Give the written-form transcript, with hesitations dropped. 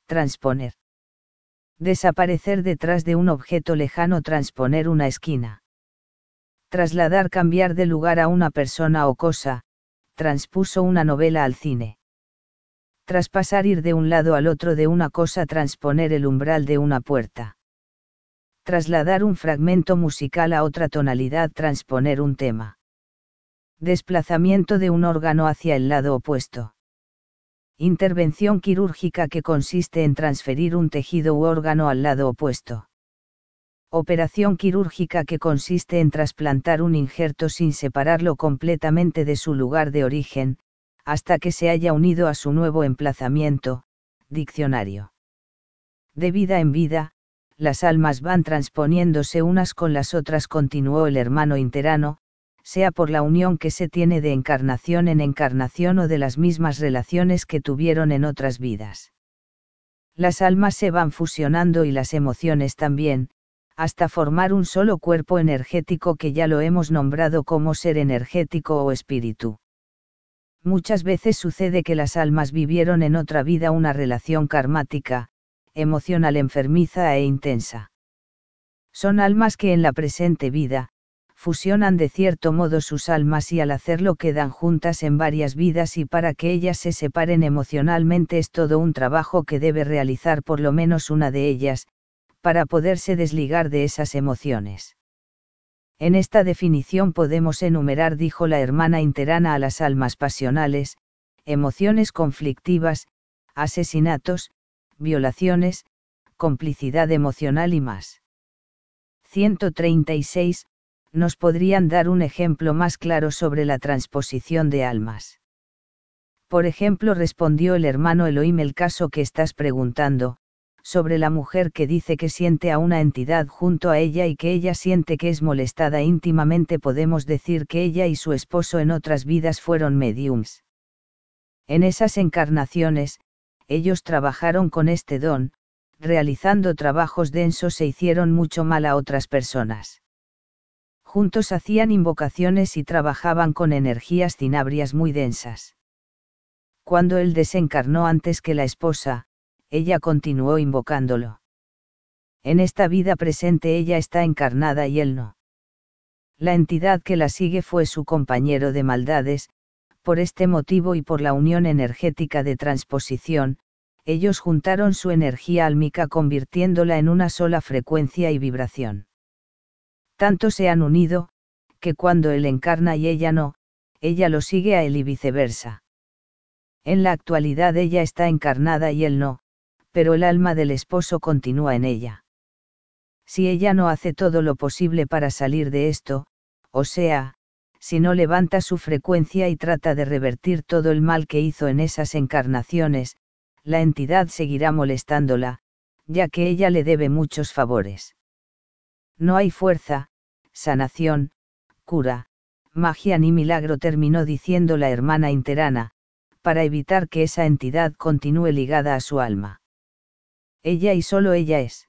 transponer. Desaparecer detrás de un objeto lejano, transponer una esquina. Trasladar, cambiar de lugar a una persona o cosa, transpuso una novela al cine. Traspasar, ir de un lado al otro de una cosa, transponer el umbral de una puerta. Trasladar un fragmento musical a otra tonalidad, transponer un tema. Desplazamiento de un órgano hacia el lado opuesto. Intervención quirúrgica, que consiste en transferir un tejido u órgano al lado opuesto. Operación quirúrgica, que consiste en trasplantar un injerto sin separarlo completamente de su lugar de origen, hasta que se haya unido a su nuevo emplazamiento. Diccionario. De vida en vida, las almas van transponiéndose unas con las otras, continuó el hermano interano, sea por la unión que se tiene de encarnación en encarnación o de las mismas relaciones que tuvieron en otras vidas. Las almas se van fusionando y las emociones también, hasta formar un solo cuerpo energético que ya lo hemos nombrado como ser energético o espíritu. Muchas veces sucede que las almas vivieron en otra vida una relación karmática, emocional, enfermiza e intensa. Son almas que en la presente vida, fusionan de cierto modo sus almas y al hacerlo quedan juntas en varias vidas, y para que ellas se separen emocionalmente es todo un trabajo que debe realizar por lo menos una de ellas, para poderse desligar de esas emociones. En esta definición podemos enumerar, dijo la hermana interana, a las almas pasionales, emociones conflictivas, asesinatos, violaciones, complicidad emocional y más. 136. Nos podrían dar un ejemplo más claro sobre la transposición de almas. Por ejemplo, respondió el hermano Elohim, el caso que estás preguntando, sobre la mujer que dice que siente a una entidad junto a ella y que ella siente que es molestada íntimamente, podemos decir que ella y su esposo en otras vidas fueron mediums. En esas encarnaciones, ellos trabajaron con este don, realizando trabajos densos e hicieron mucho mal a otras personas. Juntos hacían invocaciones y trabajaban con energías cinabrias muy densas. Cuando él desencarnó antes que la esposa, ella continuó invocándolo. En esta vida presente ella está encarnada y él no. La entidad que la sigue fue su compañero de maldades. Por este motivo y por la unión energética de transposición, ellos juntaron su energía álmica convirtiéndola en una sola frecuencia y vibración. Tanto se han unido, que cuando él encarna y ella no, ella lo sigue a él y viceversa. En la actualidad ella está encarnada y él no, pero el alma del esposo continúa en ella. Si ella no hace todo lo posible para salir de esto, o sea, si no levanta su frecuencia y trata de revertir todo el mal que hizo en esas encarnaciones, la entidad seguirá molestándola, ya que ella le debe muchos favores. No hay fuerza, sanación, cura, magia ni milagro, terminó diciendo la hermana interana, para evitar que esa entidad continúe ligada a su alma. Ella y solo ella es.